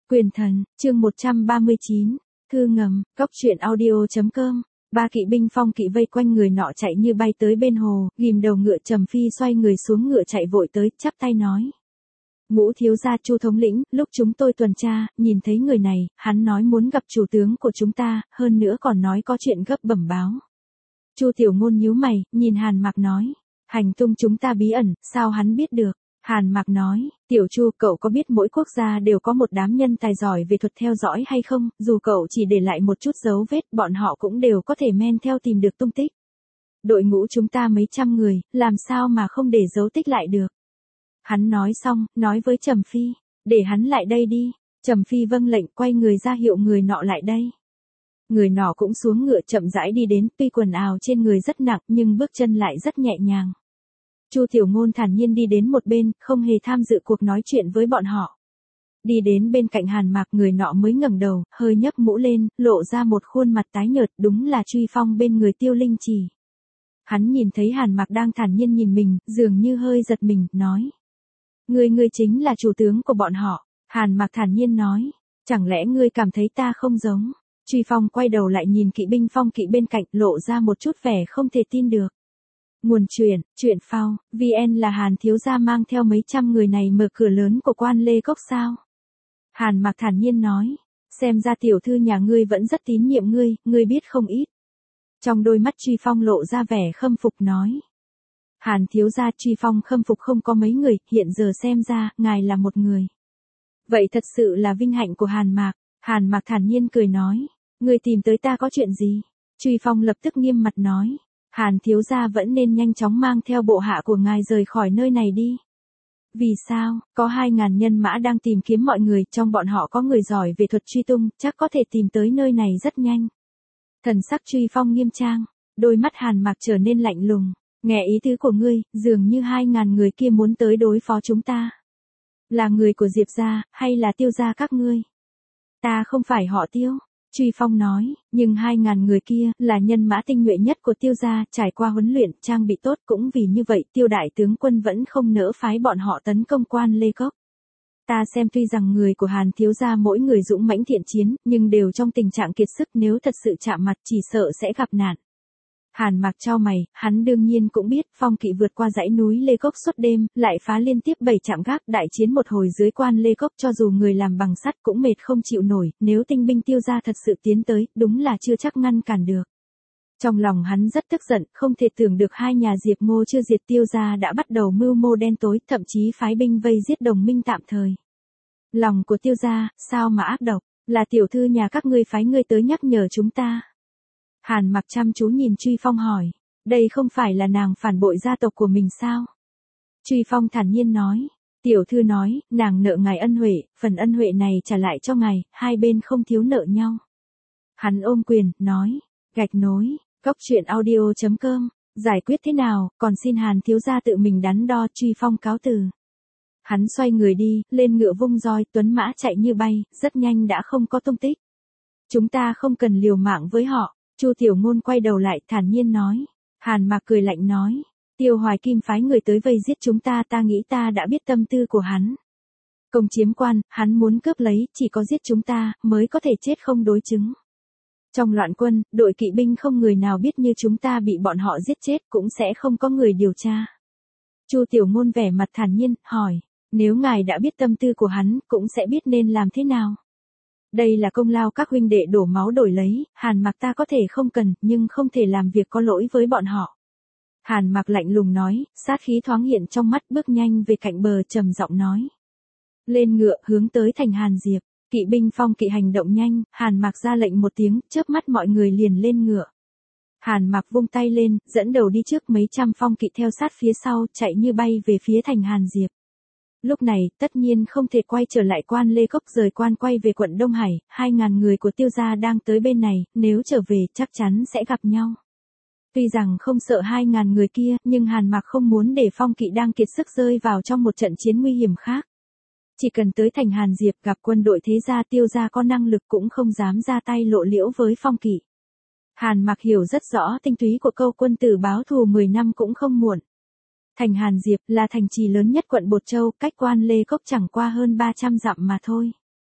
Quyền thần, chương 139, thư ngầm, cóc truyện audio.com. Ba kỵ binh phong kỵ vây quanh người nọ chạy như bay tới bên hồ, ghim đầu ngựa Trầm Phi xoay người xuống ngựa chạy vội tới, chắp tay nói. Ngũ thiếu gia Chu thống lĩnh, lúc chúng tôi tuần tra, nhìn thấy người này, hắn nói muốn gặp chủ tướng của chúng ta, hơn nữa còn nói có chuyện gấp bẩm báo. Chu Tiểu Ngôn nhíu mày, nhìn Hàn Mạc nói, hành tung chúng ta bí ẩn, sao hắn biết được? Hàn Mạc nói, Tiểu Chu, cậu có biết mỗi quốc gia đều có một đám nhân tài giỏi về thuật theo dõi hay không, dù cậu chỉ để lại một chút dấu vết, bọn họ cũng đều có thể men theo tìm được tung tích. Đội ngũ chúng ta mấy trăm người, làm sao mà không để dấu tích lại được? Hắn nói xong, nói với Trầm Phi, để hắn lại đây đi. Trầm Phi vâng lệnh, quay người ra hiệu người nọ lại đây. Người nọ cũng xuống ngựa chậm rãi đi đến, tuy quần áo trên người rất nặng nhưng bước chân lại rất nhẹ nhàng. Chu Tiểu Ngôn thản nhiên đi đến một bên, không hề tham dự cuộc nói chuyện với bọn họ. Đi đến bên cạnh Hàn Mạc, người nọ mới ngẩng đầu, hơi nhấc mũ lên, lộ ra một khuôn mặt tái nhợt, đúng là Truy Phong bên người Tiêu Linh Chỉ. Hắn nhìn thấy Hàn Mạc đang thản nhiên nhìn mình, dường như hơi giật mình, nói. Ngươi chính là chủ tướng của bọn họ. Hàn Mạc thản nhiên nói, chẳng lẽ ngươi cảm thấy ta không giống? Truy Phong quay đầu lại nhìn kỵ binh phong kỵ bên cạnh, lộ ra một chút vẻ không thể tin được. Nguồn truyện phao, VN là Hàn thiếu gia mang theo mấy trăm người này mở cửa lớn của quan Lê Cốc sao? Hàn Mạc thản nhiên nói, xem ra tiểu thư nhà ngươi vẫn rất tín nhiệm ngươi biết không ít. Trong đôi mắt Truy Phong lộ ra vẻ khâm phục nói. Hàn thiếu gia, Truy Phong khâm phục không có mấy người, hiện giờ xem ra, ngài là một người. Vậy thật sự là vinh hạnh của Hàn Mạc. Hàn Mạc thản nhiên cười nói, ngươi tìm tới ta có chuyện gì? Truy Phong lập tức nghiêm mặt nói. Hàn thiếu gia vẫn nên nhanh chóng mang theo bộ hạ của ngài rời khỏi nơi này đi. Vì sao? Có 2.000 nhân mã đang tìm kiếm mọi người, trong bọn họ có người giỏi về thuật truy tung, chắc có thể tìm tới nơi này rất nhanh. Thần sắc Truy Phong nghiêm trang, đôi mắt Hàn Mạc trở nên lạnh lùng. Nghe ý tứ của ngươi, dường như 2.000 người kia muốn tới đối phó chúng ta. Là người của Diệp gia, hay là Tiêu gia các ngươi? Ta không phải họ Tiêu. Truy Phong nói, nhưng 2.000 người kia là nhân mã tinh nhuệ nhất của Tiêu gia, trải qua huấn luyện, trang bị tốt, cũng vì như vậy Tiêu đại tướng quân vẫn không nỡ phái bọn họ tấn công quan Lê Cốc. Ta xem tuy rằng người của Hàn thiếu gia mỗi người dũng mãnh thiện chiến, nhưng đều trong tình trạng kiệt sức, nếu thật sự chạm mặt chỉ sợ sẽ gặp nạn. Hàn Mạc chau mày, hắn đương nhiên cũng biết, phong kỵ vượt qua dãy núi Lê Cốc suốt đêm, lại phá liên tiếp 7 trạm gác, đại chiến một hồi dưới quan Lê Cốc, cho dù người làm bằng sắt cũng mệt không chịu nổi, nếu tinh binh Tiêu gia thật sự tiến tới, đúng là chưa chắc ngăn cản được. Trong lòng hắn rất tức giận, không thể tưởng được hai nhà Diệp Ngô chưa diệt Tiêu gia đã bắt đầu mưu mô đen tối, thậm chí phái binh vây giết đồng minh tạm thời. Lòng của Tiêu gia, sao mà ác độc, là tiểu thư nhà các ngươi phái ngươi tới nhắc nhở chúng ta. Hàn Mạc chăm chú nhìn Truy Phong hỏi, đây không phải là nàng phản bội gia tộc của mình sao? Truy Phong thản nhiên nói, tiểu thư nói, nàng nợ ngài ân huệ, phần ân huệ này trả lại cho ngài, hai bên không thiếu nợ nhau. Hắn ôm quyền, nói, gạch nối, cóc truyện audio.com, giải quyết thế nào, còn xin Hàn thiếu gia tự mình đắn đo. Truy Phong cáo từ. Hắn xoay người đi, lên ngựa vung roi, tuấn mã chạy như bay, rất nhanh đã không có tung tích. Chúng ta không cần liều mạng với họ. Chu Tiểu Ngôn quay đầu lại, thản nhiên nói. Hàn Mạc cười lạnh nói, Tiêu Hoài Kim phái người tới vây giết chúng ta, ta nghĩ ta đã biết tâm tư của hắn. Công chiếm quan, hắn muốn cướp lấy, chỉ có giết chúng ta, mới có thể chết không đối chứng. Trong loạn quân, đội kỵ binh không người nào biết như chúng ta bị bọn họ giết chết, cũng sẽ không có người điều tra. Chu Tiểu Ngôn vẻ mặt thản nhiên, hỏi, nếu ngài đã biết tâm tư của hắn, cũng sẽ biết nên làm thế nào? Đây là công lao các huynh đệ đổ máu đổi lấy, Hàn Mạc ta có thể không cần, nhưng không thể làm việc có lỗi với bọn họ. Hàn Mạc lạnh lùng nói, sát khí thoáng hiện trong mắt, bước nhanh về cạnh bờ, trầm giọng nói. Lên ngựa, hướng tới thành Hàn Diệp, kỵ binh phong kỵ hành động nhanh, Hàn Mạc ra lệnh một tiếng, chớp mắt mọi người liền lên ngựa. Hàn Mạc vung tay lên, dẫn đầu đi trước, mấy trăm phong kỵ theo sát phía sau, chạy như bay về phía thành Hàn Diệp. Lúc này, tất nhiên không thể quay trở lại quan Lê Cốc, rời quan quay về quận Đông Hải, 2.000 người của Tiêu gia đang tới bên này, nếu trở về chắc chắn sẽ gặp nhau. Tuy rằng không sợ 2.000 người kia, nhưng Hàn Mạc không muốn để phong kỵ đang kiệt sức rơi vào trong một trận chiến nguy hiểm khác. Chỉ cần tới thành Hàn Diệp gặp quân đội thế gia Tiêu gia có năng lực cũng không dám ra tay lộ liễu với phong kỵ. Hàn Mạc hiểu rất rõ tinh túy của câu quân tử báo thù 10 năm cũng không muộn. Thành Hàn Diệp là thành trì lớn nhất quận Bột Châu, cách quan Lê Cốc chẳng qua hơn 300 dặm mà thôi.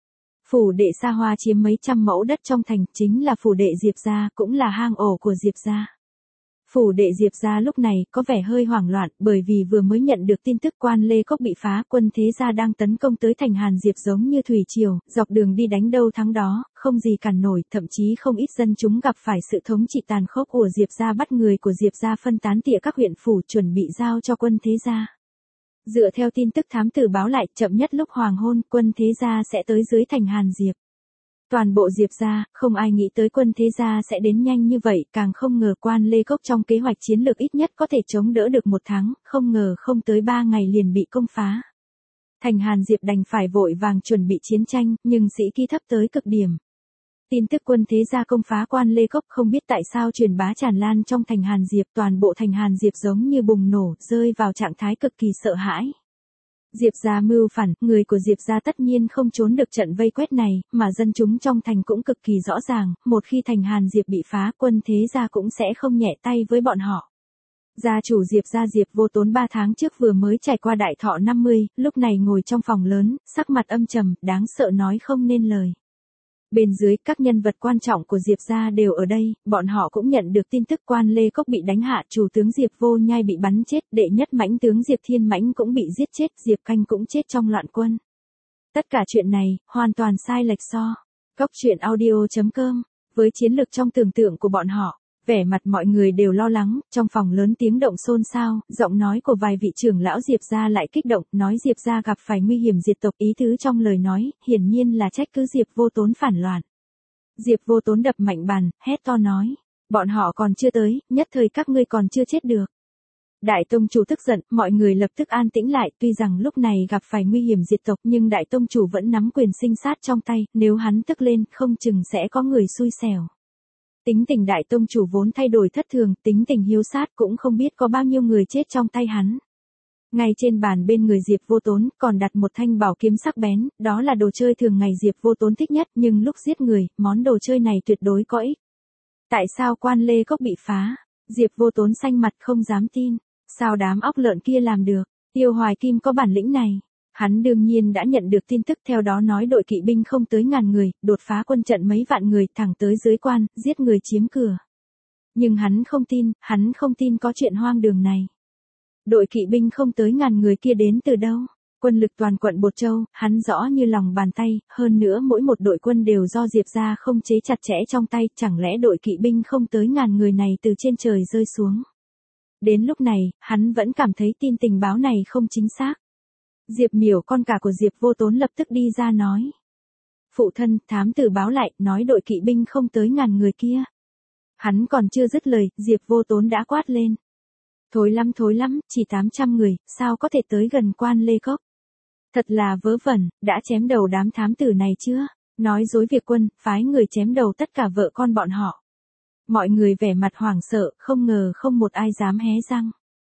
Phủ đệ xa hoa chiếm mấy trăm mẫu đất trong thành, chính là phủ đệ Diệp gia, cũng là hang ổ của Diệp gia. Phủ đệ Diệp gia lúc này có vẻ hơi hoảng loạn, bởi vì vừa mới nhận được tin tức Quan Lê Cốc bị phá, quân thế gia đang tấn công tới thành Hàn Diệp giống như thủy triều, dọc đường đi đánh đâu thắng đó, không gì cản nổi, thậm chí không ít dân chúng gặp phải sự thống trị tàn khốc của Diệp gia, bắt người của Diệp gia phân tán tỉa các huyện phủ, chuẩn bị giao cho quân thế gia. Dựa theo tin tức thám tử báo lại, chậm nhất lúc hoàng hôn, quân thế gia sẽ tới dưới thành Hàn Diệp. Toàn bộ Diệp gia, không ai nghĩ tới quân thế gia sẽ đến nhanh như vậy, càng không ngờ Quan Lê Cốc trong kế hoạch chiến lược ít nhất có thể chống đỡ được 1 tháng, không ngờ không tới 3 ngày liền bị công phá. Thành Hàn Diệp đành phải vội vàng chuẩn bị chiến tranh, nhưng sĩ khí thấp tới cực điểm. Tin tức quân thế gia công phá Quan Lê Cốc không biết tại sao truyền bá tràn lan trong thành Hàn Diệp, toàn bộ thành Hàn Diệp giống như bùng nổ, rơi vào trạng thái cực kỳ sợ hãi. Diệp gia mưu phản, người của Diệp gia tất nhiên không trốn được trận vây quét này, mà dân chúng trong thành cũng cực kỳ rõ ràng, một khi thành Hàn Diệp bị phá, quân thế gia cũng sẽ không nhẹ tay với bọn họ. Gia chủ Diệp gia Diệp Vô Tốn 3 tháng trước vừa mới trải qua đại thọ 50, lúc này ngồi trong phòng lớn, sắc mặt âm trầm, đáng sợ nói không nên lời. Bên dưới, các nhân vật quan trọng của Diệp gia đều ở đây, bọn họ cũng nhận được tin tức Quan Lê Cốc bị đánh hạ, chủ tướng Diệp Vô Nhai bị bắn chết, đệ nhất mãnh tướng Diệp Thiên Mãnh cũng bị giết chết, Diệp Canh cũng chết trong loạn quân. Tất cả chuyện này, hoàn toàn sai lệch so. Cốc truyện audio.com, với chiến lược trong tưởng tượng của bọn họ, vẻ mặt mọi người đều lo lắng, trong phòng lớn tiếng động xôn xao, giọng nói của vài vị trưởng lão Diệp gia lại kích động, nói Diệp gia gặp phải nguy hiểm diệt tộc, ý tứ trong lời nói, hiển nhiên là trách cứ Diệp Vô Tốn phản loạn. Diệp Vô Tốn đập mạnh bàn, hét to nói, bọn họ còn chưa tới, nhất thời các ngươi còn chưa chết được. Đại tông chủ tức giận, mọi người lập tức an tĩnh lại, tuy rằng lúc này gặp phải nguy hiểm diệt tộc nhưng đại tông chủ vẫn nắm quyền sinh sát trong tay, nếu hắn tức lên, không chừng sẽ có người xui xẻo. Tính tình đại tông chủ vốn thay đổi thất thường, tính tình hiếu sát cũng không biết có bao nhiêu người chết trong tay hắn. Ngay trên bàn bên người Diệp Vô Tốn còn đặt một thanh bảo kiếm sắc bén, đó là đồ chơi thường ngày Diệp Vô Tốn thích nhất, nhưng lúc giết người, món đồ chơi này tuyệt đối có ích. Tại sao Quan Lê Cốc bị phá? Diệp Vô Tốn xanh mặt không dám tin. Sao đám óc lợn kia làm được? Tiêu Hoài Kim có bản lĩnh này. Hắn đương nhiên đã nhận được tin tức, theo đó nói đội kỵ binh không tới 1000 người, đột phá quân trận mấy vạn người, thẳng tới dưới quan, giết người chiếm cửa. Nhưng hắn không tin có chuyện hoang đường này. Đội kỵ binh không tới 1000 người kia đến từ đâu? Quân lực toàn quận Bột Châu, hắn rõ như lòng bàn tay, hơn nữa mỗi một đội quân đều do Diệp gia không chế chặt chẽ trong tay, chẳng lẽ đội kỵ binh không tới 1000 người này từ trên trời rơi xuống? Đến lúc này, hắn vẫn cảm thấy tin tình báo này không chính xác. Diệp Miểu con cả của Diệp Vô Tốn lập tức đi ra nói. Phụ thân, thám tử báo lại, nói đội kỵ binh không tới 1000 người kia. Hắn còn chưa dứt lời, Diệp Vô Tốn đã quát lên. Thối lắm, chỉ 800 người, sao có thể tới gần Quan Lê Cốc? Thật là vớ vẩn, đã chém đầu đám thám tử này chưa? Nói dối việc quân, phái người chém đầu tất cả vợ con bọn họ. Mọi người vẻ mặt hoảng sợ, không ngờ không một ai dám hé răng.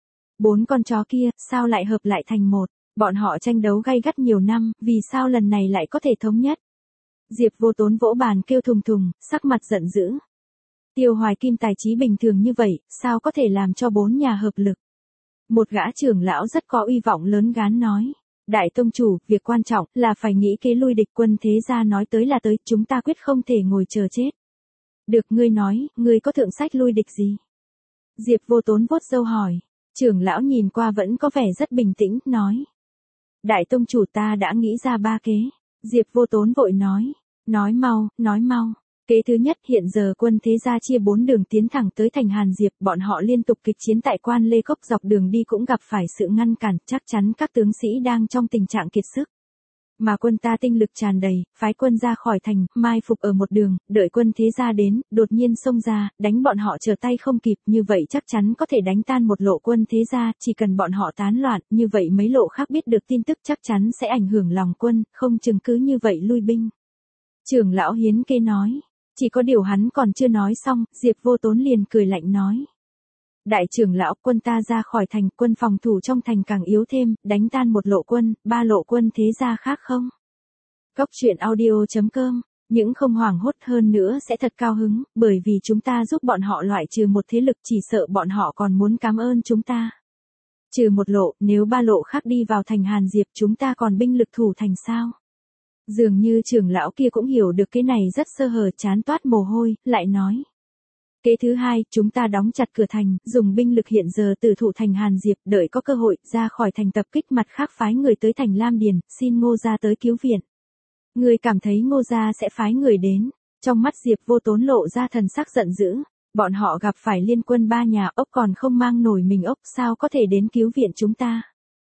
4 con chó kia, sao lại hợp lại thành một? Bọn họ tranh đấu gay gắt nhiều năm, vì sao lần này lại có thể thống nhất? Diệp Vô Tốn vỗ bàn kêu thùng thùng, sắc mặt giận dữ. Tiêu Hoài Kim tài trí bình thường như vậy, sao có thể làm cho 4 nhà hợp lực? Một gã trưởng lão rất có uy vọng lớn gán nói. Đại tông chủ, việc quan trọng là phải nghĩ kế lui địch, quân thế gia nói tới là tới, chúng ta quyết không thể ngồi chờ chết. Được, ngươi nói, ngươi có thượng sách lui địch gì? Diệp Vô Tốn vuốt râu hỏi. Trưởng lão nhìn qua vẫn có vẻ rất bình tĩnh, nói. Đại tông chủ, ta đã nghĩ ra 3 kế. Diệp Vô Tốn vội nói. Nói mau. Kế thứ nhất, hiện giờ quân thế gia chia 4 đường tiến thẳng tới thành Hàn Diệp, bọn họ liên tục kịch chiến tại Quan Lê Cốc, dọc đường đi cũng gặp phải sự ngăn cản, chắc chắn các tướng sĩ đang trong tình trạng kiệt sức. Mà quân ta tinh lực tràn đầy, phái quân ra khỏi thành, mai phục ở một đường, đợi quân thế gia đến, đột nhiên xông ra, đánh bọn họ trở tay không kịp, như vậy chắc chắn có thể đánh tan một lộ quân thế gia, chỉ cần bọn họ tán loạn, như vậy mấy lộ khác biết được tin tức chắc chắn sẽ ảnh hưởng lòng quân, không chừng cứ như vậy lui binh. Trưởng lão Hiến Kê nói, chỉ có điều hắn còn chưa nói xong, Diệp Vô Tốn liền cười lạnh nói. Đại trưởng lão, quân ta ra khỏi thành, quân phòng thủ trong thành càng yếu thêm, đánh tan một lộ quân, 3 lộ quân thế gia khác không? Cốc truyện audio.com, những không hoảng hốt hơn nữa sẽ thật cao hứng, bởi vì chúng ta giúp bọn họ loại trừ một thế lực, chỉ sợ bọn họ còn muốn cảm ơn chúng ta. Trừ một lộ, nếu 3 lộ khác đi vào thành Hàn Diệp, chúng ta còn binh lực thủ thành sao? Dường như trưởng lão kia cũng hiểu được cái này rất sơ hở, chán toát mồ hôi, lại nói. Kế thứ hai, chúng ta đóng chặt cửa thành, dùng binh lực hiện giờ từ thủ thành Hàn Diệp, đợi có cơ hội, ra khỏi thành tập kích mặt khác phái người tới thành Lam Điền, xin Ngô gia tới cứu viện. Người cảm thấy Ngô gia sẽ phái người đến. Trong mắt Diệp Vô Tốn lộ ra thần sắc giận dữ. Bọn họ gặp phải liên quân ba nhà, ốc còn không mang nổi mình ốc, sao có thể đến cứu viện chúng ta.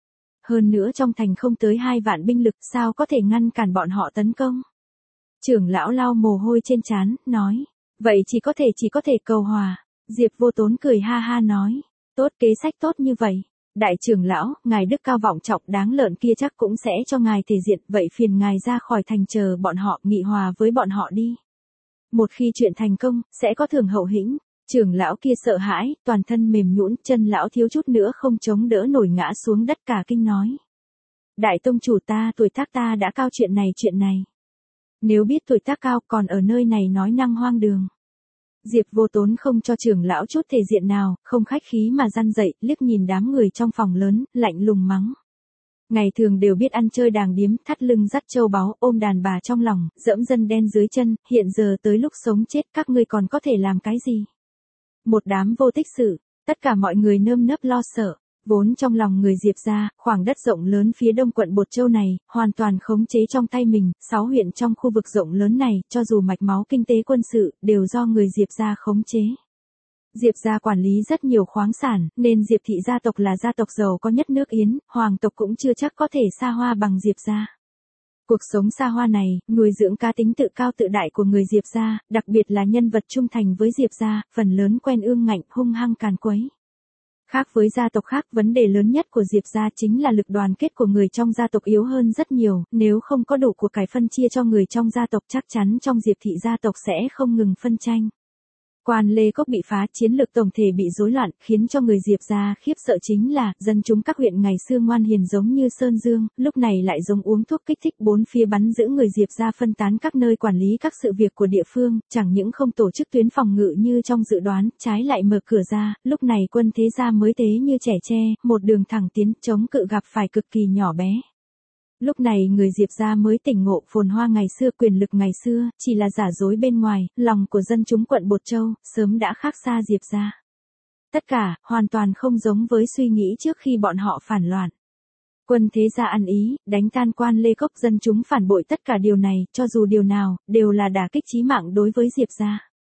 Hơn nữa trong thành không tới 2 vạn binh lực, sao có thể ngăn cản bọn họ tấn công. Trưởng lão lau mồ hôi trên trán, nói. Vậy chỉ có thể cầu hòa. Diệp Vô Tốn cười ha ha nói. Tốt, kế sách tốt như vậy. Đại trưởng lão, ngài đức cao vọng trọng, đáng lợn kia chắc cũng sẽ cho ngài thể diện, vậy phiền ngài ra khỏi thành chờ bọn họ, nghị hòa với bọn họ đi. Một khi chuyện thành công, sẽ có thưởng hậu hĩnh. Trưởng lão kia sợ hãi, toàn thân mềm nhũn, chân lão thiếu chút nữa không chống đỡ nổi ngã xuống đất, cả kinh nói. Đại tông chủ ta, tuổi tác ta đã cao, chuyện này. Nếu biết tuổi tác cao còn ở nơi này nói năng hoang đường. Diệp Vô Tốn không cho trưởng lão chút thể diện nào, không khách khí mà răn dậy, liếc nhìn đám người trong phòng lớn, lạnh lùng mắng. Ngày thường đều biết ăn chơi đàng điếm, thắt lưng dắt châu báu, ôm đàn bà trong lòng, dẫm dân đen dưới chân, hiện giờ tới lúc sống chết các ngươi còn có thể làm cái gì? Một đám vô tích sự, tất cả mọi người nơm nớp lo sợ. Vốn trong lòng người Diệp gia, khoảng đất rộng lớn phía đông quận Bột Châu này, hoàn toàn khống chế trong tay mình, 6 huyện trong khu vực rộng lớn này, cho dù mạch máu kinh tế quân sự, đều do người Diệp gia khống chế. Diệp gia quản lý rất nhiều khoáng sản, nên Diệp thị gia tộc là gia tộc giàu có nhất nước Yến, hoàng tộc cũng chưa chắc có thể xa hoa bằng Diệp gia. Cuộc sống xa hoa này, nuôi dưỡng cá tính tự cao tự đại của người Diệp gia, đặc biệt là nhân vật trung thành với Diệp gia, phần lớn quen ương ngạnh, hung hăng càn quấy. Khác với gia tộc khác, vấn đề lớn nhất của Diệp gia chính là lực đoàn kết của người trong gia tộc yếu hơn rất nhiều, nếu không có đủ của cải phân chia cho người trong gia tộc chắc chắn trong Diệp thị gia tộc sẽ không ngừng phân tranh. Quan Lê Cốc bị phá, chiến lược tổng thể bị rối loạn, khiến cho người Diệp gia khiếp sợ chính là, dân chúng các huyện ngày xưa ngoan hiền giống như Sơn Dương, lúc này lại giống uống thuốc kích thích, bốn phía bắn giữ người Diệp gia phân tán các nơi quản lý các sự việc của địa phương, chẳng những không tổ chức tuyến phòng ngự như trong dự đoán, trái lại mở cửa ra, lúc này quân thế gia mới tế như trẻ tre, một đường thẳng tiến, chống cự gặp phải cực kỳ nhỏ bé. Lúc này người Diệp gia mới tỉnh ngộ, phồn hoa ngày xưa, quyền lực ngày xưa, chỉ là giả dối bên ngoài, lòng của dân chúng quận Bột Châu, sớm đã khác xa Diệp gia. Tất cả, hoàn toàn không giống với suy nghĩ trước khi bọn họ phản loạn. Quân thế gia ăn ý, đánh tan Quan Lê Cốc, dân chúng phản bội, tất cả điều này, cho dù điều nào, đều là đả kích chí mạng đối với Diệp gia.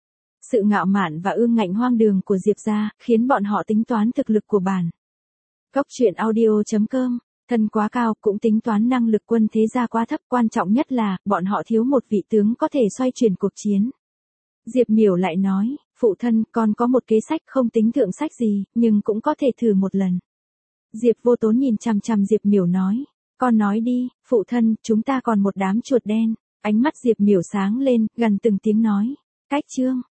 Sự ngạo mạn và ương ngạnh hoang đường của Diệp gia, khiến bọn họ tính toán thực lực của bản. Cốc truyện audio.com. Thân quá cao, cũng tính toán năng lực quân thế gia quá thấp, quan trọng nhất là, bọn họ thiếu một vị tướng có thể xoay chuyển cuộc chiến. Diệp Miểu lại nói, phụ thân, con có một kế sách, không tính thượng sách gì, nhưng cũng có thể thử một lần. Diệp Vô Tốn nhìn chằm chằm Diệp Miểu nói, con nói đi, phụ thân, chúng ta còn một đám chuột đen. Ánh mắt Diệp Miểu sáng lên, gần từng tiếng nói, cách chương.